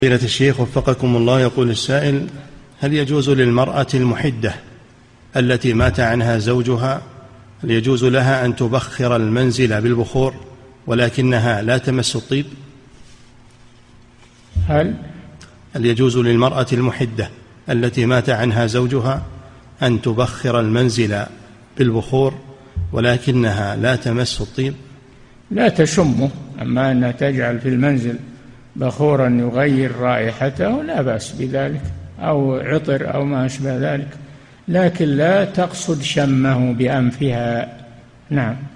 فضيلة الشيخ وفقكم الله، يقول السائل: هل يجوز للمرأة المحدة التي مات عنها زوجها، هل يجوز لها أن تبخر المنزل بالبخور ولكنها لا تمس الطيب؟ هل يجوز للمرأة المحدة التي مات عنها زوجها أن تبخر المنزل بالبخور ولكنها لا تمس الطيب؟ لا تشمه، أما أنها تجعل في المنزل بخورا يغير رائحته لا بأس بذلك، أو عطر أو ما أشبه ذلك، لكن لا تقصد شمه بأنفها. نعم.